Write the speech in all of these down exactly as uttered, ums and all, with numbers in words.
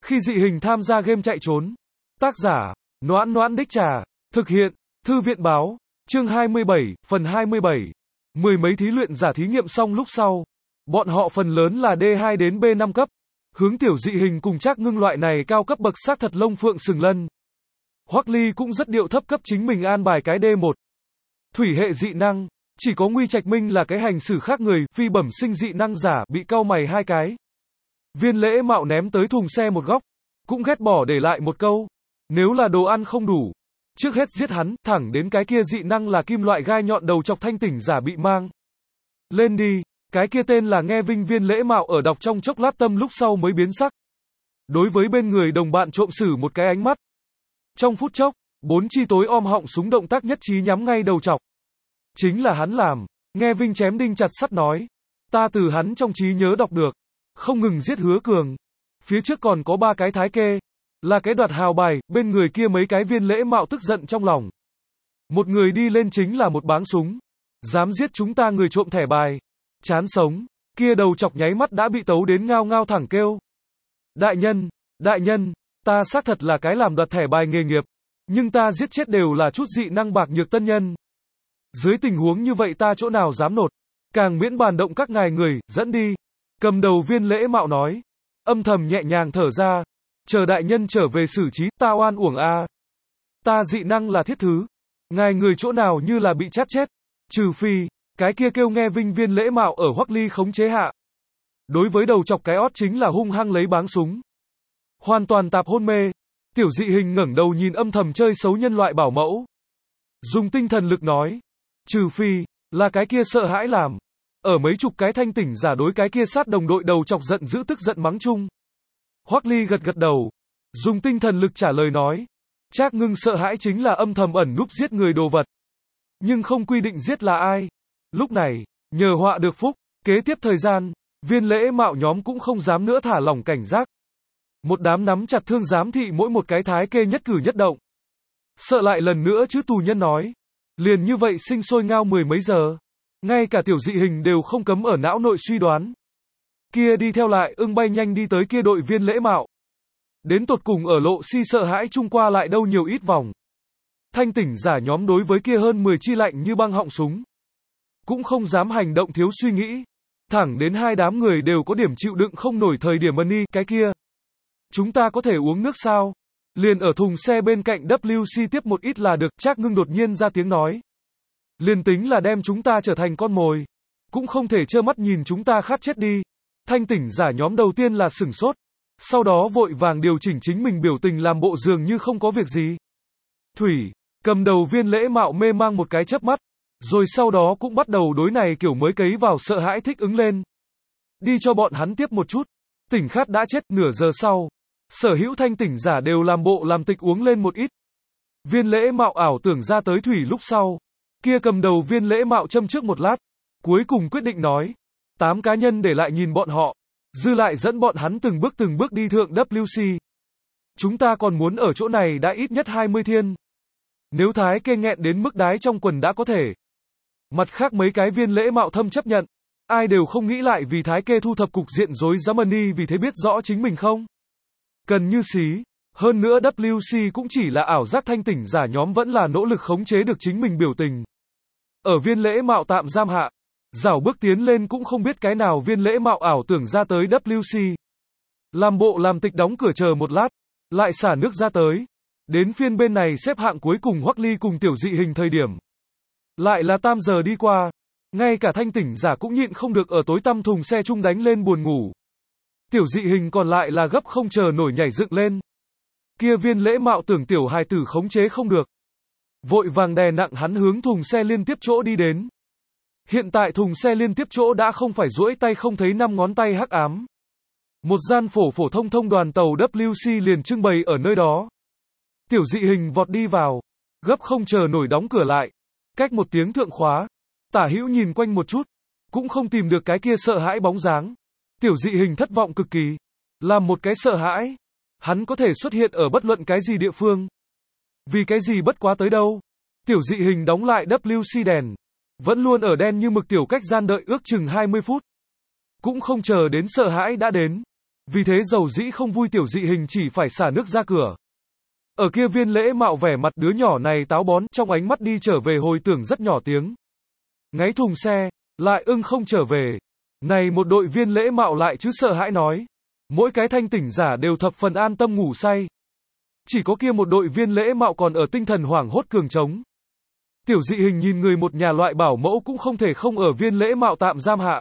Khi dị hình tham gia game chạy trốn. Tác giả, Noãn Noãn Đích Trà. Thực hiện, Thư viện báo. Chương hai mươi bảy, phần hai mươi bảy. Mười mấy thí luyện giả thí nghiệm xong lúc sau. Bọn họ phần lớn là D hai đến B năm cấp. Hướng tiểu dị hình cùng Trác Ngưng loại này cao cấp bậc xác thật lông phượng sừng lân. Hoắc Ly cũng rất điệu thấp cấp chính mình an bài cái D một. Thủy hệ dị năng. Chỉ có Nguy Trạch Minh là cái hành xử khác người, phi bẩm sinh dị năng giả, bị cau mày hai cái. Viên Lễ Mạo ném tới thùng xe một góc, cũng ghét bỏ để lại một câu. Nếu là đồ ăn không đủ, trước hết giết hắn, thẳng đến cái kia dị năng là kim loại gai nhọn đầu chọc thanh tỉnh giả bị mang lên đi. Cái kia tên là Nghe Vinh. Viên Lễ Mạo ở đọc trong chốc lát tâm lúc sau mới biến sắc. Đối với bên người đồng bạn trộm xử một cái ánh mắt. Trong phút chốc, bốn chi tối om họng súng động tác nhất trí nhắm ngay đầu chọc. Chính là hắn làm. Nghe Vinh chém đinh chặt sắt nói. Ta từ hắn trong trí nhớ đọc được. Không ngừng giết Hứa Cường. Phía trước còn có ba cái thái kê. Là cái đoạt hào bài, bên người kia mấy cái. Viên Lễ Mạo tức giận trong lòng. Một người đi lên chính là một báng súng. Dám giết chúng ta người trộm thẻ bài. Chán sống. Kia đầu chọc nháy mắt đã bị tấu đến ngao ngao thẳng kêu. Đại nhân, đại nhân, ta xác thật là cái làm đoạt thẻ bài nghề nghiệp. Nhưng ta giết chết đều là chút dị năng bạc nhược tân nhân. Dưới tình huống như vậy ta chỗ nào dám nột. Càng miễn bàn động các ngài người, dẫn đi. Cầm đầu Viên Lễ Mạo nói. Âm thầm nhẹ nhàng thở ra. Chờ đại nhân trở về xử trí, ta oan uổng a. Ta dị năng là thiết thứ. Ngài người chỗ nào như là bị chát chết. Trừ phi, cái kia kêu Nghe Vinh. Viên Lễ Mạo ở Hoắc Ly khống chế hạ. Đối với đầu chọc cái ót chính là hung hăng lấy báng súng. Hoàn toàn tạp hôn mê. Tiểu dị hình ngẩng đầu nhìn âm thầm chơi xấu nhân loại bảo mẫu. Dùng tinh thần lực nói. Trừ phi, là cái kia sợ hãi làm. Ở mấy chục cái thanh tỉnh giả đối cái kia sát đồng đội đầu chọc giận dữ tức giận mắng chung. Hoắc Ly gật gật đầu. Dùng tinh thần lực trả lời nói. Trác Ngưng sợ hãi chính là âm thầm ẩn núp giết người đồ vật. Nhưng không quy định giết là ai. Lúc này, nhờ họa được phúc, kế tiếp thời gian, Viên Lễ Mạo nhóm cũng không dám nữa thả lỏng cảnh giác. Một đám nắm chặt thương giám thị mỗi một cái thái kê nhất cử nhất động. Sợ lại lần nữa chứ tù nhân nói. Liền như vậy sinh sôi ngao mười mấy giờ. Ngay cả tiểu dị hình đều không cấm ở não nội suy đoán. Kia đi theo lại ưng bay nhanh đi tới kia đội Viên Lễ Mạo. Đến tột cùng ở lộ si sợ hãi chung qua lại đâu nhiều ít vòng. Thanh tỉnh giả nhóm đối với kia hơn mười chi lạnh như băng họng súng. Cũng không dám hành động thiếu suy nghĩ. Thẳng đến hai đám người đều có điểm chịu đựng không nổi thời điểm money, cái kia. Chúng ta có thể uống nước sao? Liền ở thùng xe bên cạnh W C tiếp một ít là được. Trác Ngưng đột nhiên ra tiếng nói. Liền tính là đem chúng ta trở thành con mồi. Cũng không thể trơ mắt nhìn chúng ta khát chết đi. Thanh tỉnh giả nhóm đầu tiên là sửng sốt. Sau đó vội vàng điều chỉnh chính mình biểu tình làm bộ dường như không có việc gì. Thủy, cầm đầu Viên Lễ Mạo mê mang một cái chớp mắt. Rồi sau đó cũng bắt đầu đối này kiểu mới cấy vào sợ hãi thích ứng lên. Đi cho bọn hắn tiếp một chút. Tỉnh khát đã chết. Nửa giờ sau. Sở hữu thanh tỉnh giả đều làm bộ làm tịch uống lên một ít. Viên Lễ Mạo ảo tưởng ra tới Thủy lúc sau. Kia cầm đầu Viên Lễ Mạo châm trước một lát. Cuối cùng quyết định nói. Tám cá nhân để lại nhìn bọn họ. Dư lại dẫn bọn hắn từng bước từng bước đi thượng W C. Chúng ta còn muốn ở chỗ này đã ít nhất hai mươi thiên. Nếu thái kê nghẹn đến mức đái trong quần đã có thể. Mặt khác mấy cái Viên Lễ Mạo thâm chấp nhận. Ai đều không nghĩ lại vì thái kê thu thập cục diện rối rắm money vì thế biết rõ chính mình không. Cần như xí. Hơn nữa W C cũng chỉ là ảo giác thanh tỉnh giả nhóm vẫn là nỗ lực khống chế được chính mình biểu tình. Ở Viên Lễ Mạo tạm giam hạ. Dảo bước tiến lên cũng không biết cái nào Viên Lễ Mạo ảo tưởng ra tới W C. Làm bộ làm tịch đóng cửa chờ một lát. Lại xả nước ra tới. Đến phiên bên này xếp hạng cuối cùng Hoắc Ly cùng tiểu dị hình thời điểm. Lại là tam giờ đi qua. Ngay cả thanh tỉnh giả cũng nhịn không được ở tối tăm thùng xe chung đánh lên buồn ngủ. Tiểu dị hình còn lại là gấp không chờ nổi nhảy dựng lên. Kia Viên Lễ Mạo tưởng tiểu hài tử khống chế không được. Vội vàng đè nặng hắn hướng thùng xe liên tiếp chỗ đi đến. Hiện tại thùng xe liên tiếp chỗ đã không phải duỗi tay không thấy năm ngón tay hắc ám. Một gian phổ phổ thông thông đoàn tàu W C liền trưng bày ở nơi đó. Tiểu dị hình vọt đi vào. Gấp không chờ nổi đóng cửa lại. Cách một tiếng thượng khóa. Tả hữu nhìn quanh một chút. Cũng không tìm được cái kia sợ hãi bóng dáng. Tiểu dị hình thất vọng cực kỳ. Làm một cái sợ hãi. Hắn có thể xuất hiện ở bất luận cái gì địa phương. Vì cái gì bất quá tới đâu. Tiểu dị hình đóng lại W C đèn. Vẫn luôn ở đen như mực tiểu cách gian đợi ước chừng hai mươi phút. Cũng không chờ đến sợ hãi đã đến. Vì thế dầu dĩ không vui tiểu dị hình chỉ phải xả nước ra cửa. Ở kia Viên Lễ Mạo vẻ mặt đứa nhỏ này táo bón, trong ánh mắt đi trở về hồi tưởng rất nhỏ tiếng. Ngáy thùng xe, lại ưng không trở về. Này một đội Viên Lễ Mạo lại chứ sợ hãi nói. Mỗi cái thanh tỉnh giả đều thập phần an tâm ngủ say. Chỉ có kia một đội Viên Lễ Mạo còn ở tinh thần hoảng hốt cường trống. Tiểu dị hình nhìn người một nhà loại bảo mẫu cũng không thể không ở Viên Lễ Mạo tạm giam hạ.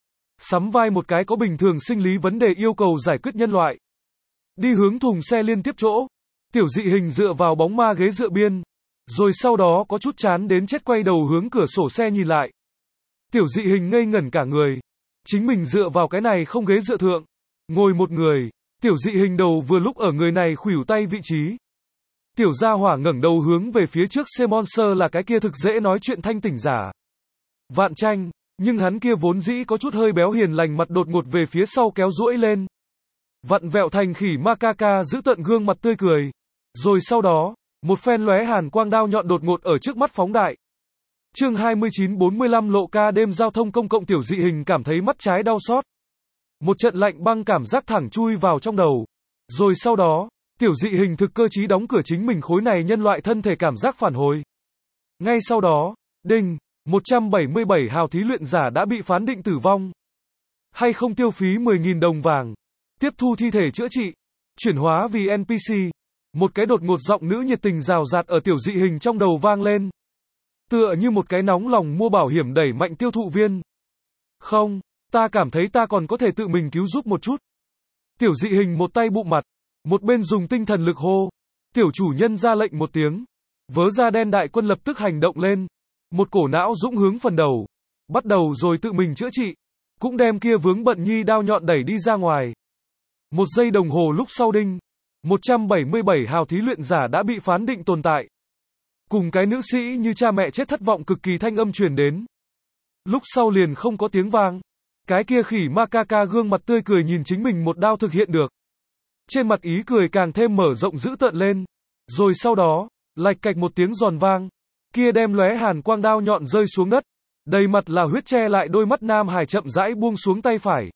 Sắm vai một cái có bình thường sinh lý vấn đề yêu cầu giải quyết nhân loại. Đi hướng thùng xe liên tiếp chỗ. Tiểu dị hình dựa vào bóng ma ghế dựa biên. Rồi sau đó có chút chán đến chết quay đầu hướng cửa sổ xe nhìn lại. Tiểu dị hình ngây ngẩn cả người. Chính mình dựa vào cái này không ghế dựa thượng. Ngồi một người. Tiểu dị hình đầu vừa lúc ở người này khuỷu tay vị trí. Tiểu gia hỏa ngẩng đầu hướng về phía trước xe Monster là cái kia thực dễ nói chuyện thanh tỉnh giả. Vạn Tranh, nhưng hắn kia vốn dĩ có chút hơi béo hiền lành mặt đột ngột về phía sau kéo duỗi lên. Vặn vẹo thành khỉ Macaca giữ tận gương mặt tươi cười. Rồi sau đó, một phen lóe hàn quang đao nhọn đột ngột ở trước mắt phóng đại. Chương hai mươi chín bốn mươi lăm lộ ca đêm giao thông công cộng tiểu dị hình cảm thấy mắt trái đau xót. Một trận lạnh băng cảm giác thẳng chui vào trong đầu. Rồi sau đó, tiểu dị hình thực cơ trí đóng cửa chính mình khối này nhân loại thân thể cảm giác phản hồi. Ngay sau đó, đinh, một trăm bảy mươi bảy hào thí luyện giả đã bị phán định tử vong. Hay không tiêu phí mười nghìn đồng vàng. Tiếp thu thi thể chữa trị. Chuyển hóa vì en pê xê. Một cái đột ngột giọng nữ nhiệt tình rào rạt ở tiểu dị hình trong đầu vang lên. Tựa như một cái nóng lòng mua bảo hiểm đẩy mạnh tiêu thụ viên. Không, ta cảm thấy ta còn có thể tự mình cứu giúp một chút. Tiểu dị hình một tay bụng mặt. Một bên dùng tinh thần lực hô. Tiểu chủ nhân ra lệnh một tiếng. Vớ da đen đại quân lập tức hành động lên. Một cổ não dũng hướng phần đầu. Bắt đầu rồi tự mình chữa trị. Cũng đem kia vướng bận nhi đao nhọn đẩy đi ra ngoài. Một giây đồng hồ lúc sau đinh. một trăm bảy mươi bảy hào thí luyện giả đã bị phán định tồn tại. Cùng cái nữ sĩ như cha mẹ chết thất vọng cực kỳ thanh âm truyền đến. Lúc sau liền không có tiếng vang. Cái kia khỉ Macaca gương mặt tươi cười nhìn chính mình một đao thực hiện được. Trên mặt ý cười càng thêm mở rộng dữ tợn lên. Rồi sau đó, lạch cạch một tiếng giòn vang. Kia đem lóe hàn quang đao nhọn rơi xuống đất. Đầy mặt là huyết che lại đôi mắt Nam Hải chậm rãi buông xuống tay phải.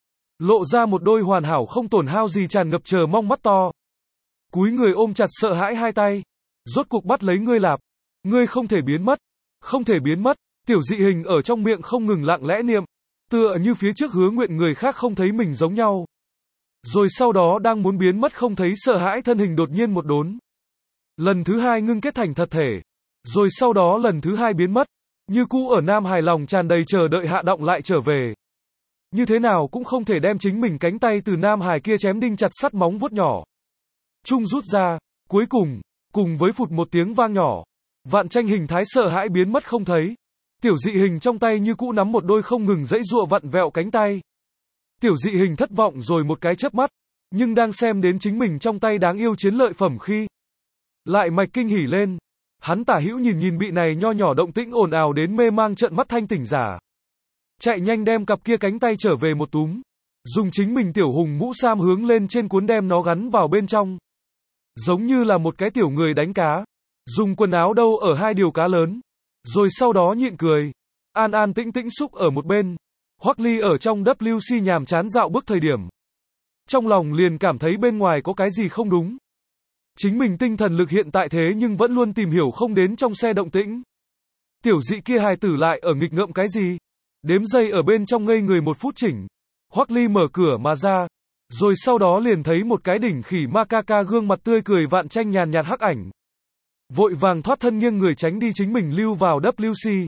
Lộ ra một đôi hoàn hảo không tổn hao gì tràn ngập chờ mong mắt to. Cúi người ôm chặt sợ hãi hai tay. Rốt cuộc bắt lấy ngươi lạp. Ngươi không thể biến mất. Không thể biến mất. Tiểu dị hình ở trong miệng không ngừng lặng lẽ niệm. Tựa như phía trước hứa nguyện người khác không thấy mình giống nhau. Rồi sau đó đang muốn biến mất không thấy sợ hãi thân hình đột nhiên một đốn. Lần thứ hai ngưng kết thành thật thể. Rồi sau đó lần thứ hai biến mất. Như cũ ở Nam hài lòng tràn đầy chờ đợi hạ động lại trở về. Như thế nào cũng không thể đem chính mình cánh tay từ Nam Hải kia chém đinh chặt sắt móng vuốt nhỏ. Trung rút ra, cuối cùng, cùng với phụt một tiếng vang nhỏ. Vạn Tranh hình thái sợ hãi biến mất không thấy. Tiểu dị hình trong tay như cũ nắm một đôi không ngừng dãy giụa vặn vẹo cánh tay. Tiểu dị hình thất vọng rồi một cái chớp mắt, nhưng đang xem đến chính mình trong tay đáng yêu chiến lợi phẩm khi lại mạch kinh hỉ lên. Hắn tả hữu nhìn nhìn bị này nho nhỏ động tĩnh ồn ào đến mê mang trợn mắt thanh tỉnh giả. Chạy nhanh đem cặp kia cánh tay trở về một túm. Dùng chính mình tiểu hùng mũ sam hướng lên trên cuốn đem nó gắn vào bên trong. Giống như là một cái tiểu người đánh cá. Dùng quần áo đâu ở hai điều cá lớn. Rồi sau đó nhịn cười. An an tĩnh tĩnh xúc ở một bên. Hoắc Ly ở trong vê kép xê nhàm chán dạo bước thời điểm. Trong lòng liền cảm thấy bên ngoài có cái gì không đúng. Chính mình tinh thần lực hiện tại thế nhưng vẫn luôn tìm hiểu không đến trong xe động tĩnh. Tiểu dị kia hài tử lại ở nghịch ngợm cái gì? Đếm giây ở bên trong ngây người một phút chỉnh. Hoắc Ly mở cửa mà ra. Rồi sau đó liền thấy một cái đỉnh khỉ Macaca gương mặt tươi cười Vạn Tranh nhàn nhạt hắc ảnh. Vội vàng thoát thân nghiêng người tránh đi chính mình lưu vào vê kép xê.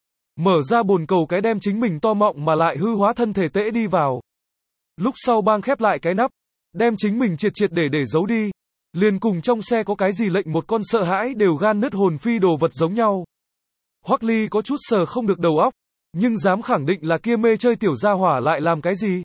Mở ra bồn cầu cái đem chính mình to mọng mà lại hư hóa thân thể tễ đi vào. Lúc sau bang khép lại cái nắp. Đem chính mình triệt triệt để để giấu đi. Liền cùng trong xe có cái gì lệnh một con sợ hãi đều gan nứt hồn phi đồ vật giống nhau. Hoắc Ly có chút sờ không được đầu óc. Nhưng dám khẳng định là kia mê chơi tiểu gia hỏa lại làm cái gì.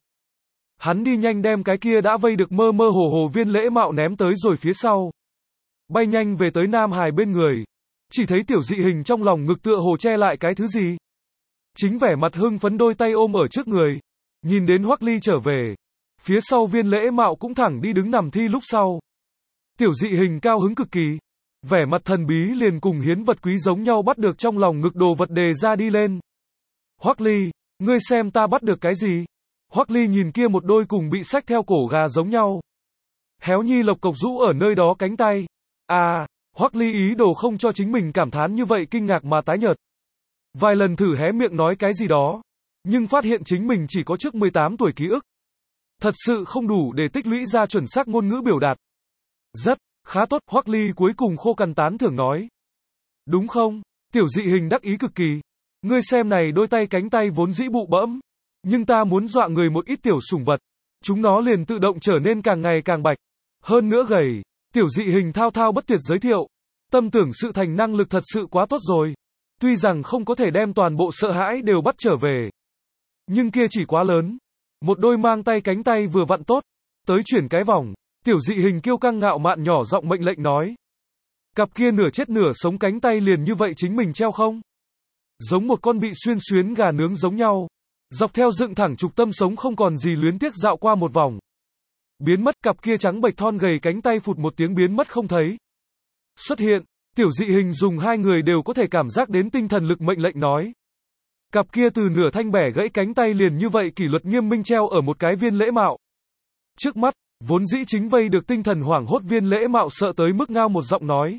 Hắn đi nhanh đem cái kia đã vây được mơ mơ hồ hồ Viên Lễ Mạo ném tới rồi phía sau. Bay nhanh về tới Nam Hải bên người. Chỉ thấy tiểu dị hình trong lòng ngực tựa hồ che lại cái thứ gì. Chính vẻ mặt hưng phấn đôi tay ôm ở trước người. Nhìn đến Hoắc Ly trở về. Phía sau Viên Lễ Mạo cũng thẳng đi đứng nằm thi lúc sau. Tiểu dị hình cao hứng cực kỳ. Vẻ mặt thần bí liền cùng hiến vật quý giống nhau bắt được trong lòng ngực đồ vật đề ra đi lên. Hoắc Ly, ngươi xem ta bắt được cái gì? Hoắc Ly nhìn kia một đôi cùng bị xách theo cổ gà giống nhau. Héo nhi lộc cộc rũ ở nơi đó cánh tay. À, Hoắc Ly ý đồ không cho chính mình cảm thán như vậy kinh ngạc mà tái nhợt. Vài lần thử hé miệng nói cái gì đó, nhưng phát hiện chính mình chỉ có trước mười tám tuổi ký ức. Thật sự không đủ để tích lũy ra chuẩn xác ngôn ngữ biểu đạt. Rất, khá tốt, Hoắc Ly cuối cùng khô cằn tán thưởng nói. Đúng không? Tiểu dị hình đắc ý cực kỳ. Ngươi xem này đôi tay cánh tay vốn dĩ bụ bẫm, nhưng ta muốn dọa người một ít tiểu sủng vật. Chúng nó liền tự động trở nên càng ngày càng bạch. Hơn nữa gầy. Tiểu dị hình thao thao bất tuyệt giới thiệu. Tâm tưởng sự thành năng lực thật sự quá tốt rồi. Tuy rằng không có thể đem toàn bộ sợ hãi đều bắt trở về. Nhưng kia chỉ quá lớn. Một đôi mang tay cánh tay vừa vặn tốt. Tới chuyển cái vòng. Tiểu dị hình kiêu căng ngạo mạn nhỏ giọng mệnh lệnh nói. Cặp kia nửa chết nửa sống cánh tay liền như vậy chính mình treo không? Giống một con bị xuyên xuyến gà nướng giống nhau. Dọc theo dựng thẳng trục tâm sống không còn gì luyến tiếc dạo qua một vòng. Biến mất, cặp kia trắng bệch thon gầy cánh tay phụt một tiếng biến mất không thấy. Xuất hiện, tiểu dị hình dùng hai người đều có thể cảm giác đến tinh thần lực mệnh lệnh nói. Cặp kia từ nửa thanh bẻ gãy cánh tay liền như vậy kỷ luật nghiêm minh treo ở một cái viên lễ mạo. Trước mắt, vốn dĩ chính vây được tinh thần hoảng hốt viên lễ mạo sợ tới mức ngao một giọng nói.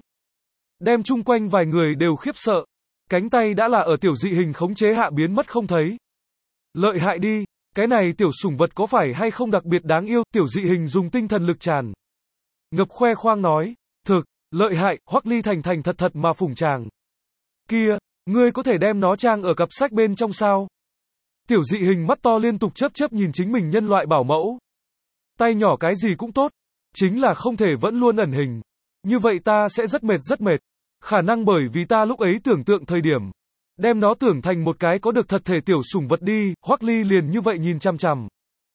Đem chung quanh vài người đều khiếp sợ. Cánh tay đã là ở tiểu dị hình khống chế hạ biến mất không thấy. Lợi hại đi, cái này tiểu sủng vật có phải hay không đặc biệt đáng yêu, tiểu dị hình dùng tinh thần lực tràn. Ngập khoe khoang nói, thực, lợi hại, Hoắc Ly thành thành thật thật mà phủng chàng. Kia, ngươi có thể đem nó trang ở cặp sách bên trong sao? Tiểu dị hình mắt to liên tục chớp chớp nhìn chính mình nhân loại bảo mẫu. Tay nhỏ cái gì cũng tốt, chính là không thể vẫn luôn ẩn hình. Như vậy ta sẽ rất mệt rất mệt. Khả năng bởi vì ta lúc ấy tưởng tượng thời điểm. Đem nó tưởng thành một cái có được thật thể tiểu sủng vật đi, Hoắc Ly liền như vậy nhìn chằm chằm.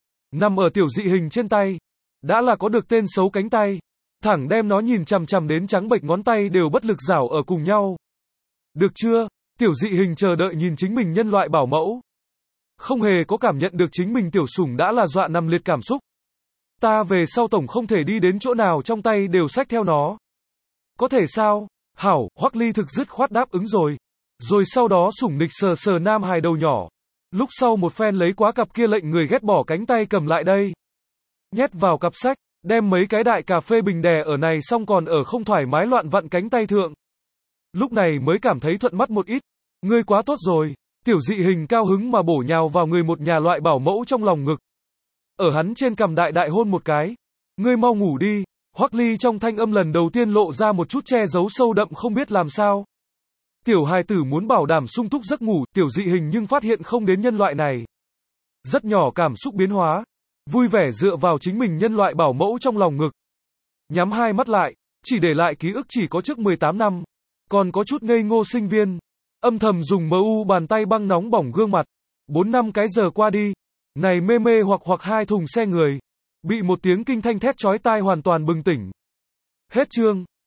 Nằm ở tiểu dị hình trên tay. Đã là có được tên xấu cánh tay. Thẳng đem nó nhìn chằm chằm đến trắng bệch ngón tay đều bất lực rảo ở cùng nhau. Được chưa? Tiểu dị hình chờ đợi nhìn chính mình nhân loại bảo mẫu. Không hề có cảm nhận được chính mình tiểu sủng đã là dọa nằm liệt cảm xúc. Ta về sau tổng không thể đi đến chỗ nào trong tay đều xách theo nó. Có thể sao? Hảo, Hoắc Ly thực dứt khoát đáp ứng rồi. Rồi sau đó sủng nịch sờ sờ nam hài đầu nhỏ. Lúc sau một phen lấy quá cặp kia lệnh người ghét bỏ cánh tay cầm lại đây. Nhét vào cặp sách, đem mấy cái đại cà phê bình đè ở này xong còn ở không thoải mái loạn vặn cánh tay thượng. Lúc này mới cảm thấy thuận mắt một ít. Ngươi quá tốt rồi. Tiểu dị hình cao hứng mà bổ nhào vào người một nhà loại bảo mẫu trong lòng ngực. Ở hắn trên cằm đại đại hôn một cái. Ngươi mau ngủ đi. Hoắc Ly trong thanh âm lần đầu tiên lộ ra một chút che giấu sâu đậm không biết làm sao. Tiểu hài tử muốn bảo đảm sung túc giấc ngủ, tiểu dị hình nhưng phát hiện không đến nhân loại này. Rất nhỏ cảm xúc biến hóa. Vui vẻ dựa vào chính mình nhân loại bảo mẫu trong lòng ngực. Nhắm hai mắt lại, chỉ để lại ký ức chỉ có trước mười tám năm. Còn có chút ngây ngô sinh viên. Âm thầm dùng mờ u bàn tay băng nóng bỏng gương mặt. Bốn năm cái giờ qua đi. Này mê mê hoặc hoặc hai thùng xe người. Bị một tiếng kinh thanh thét chói tai hoàn toàn bừng tỉnh. Hết chương.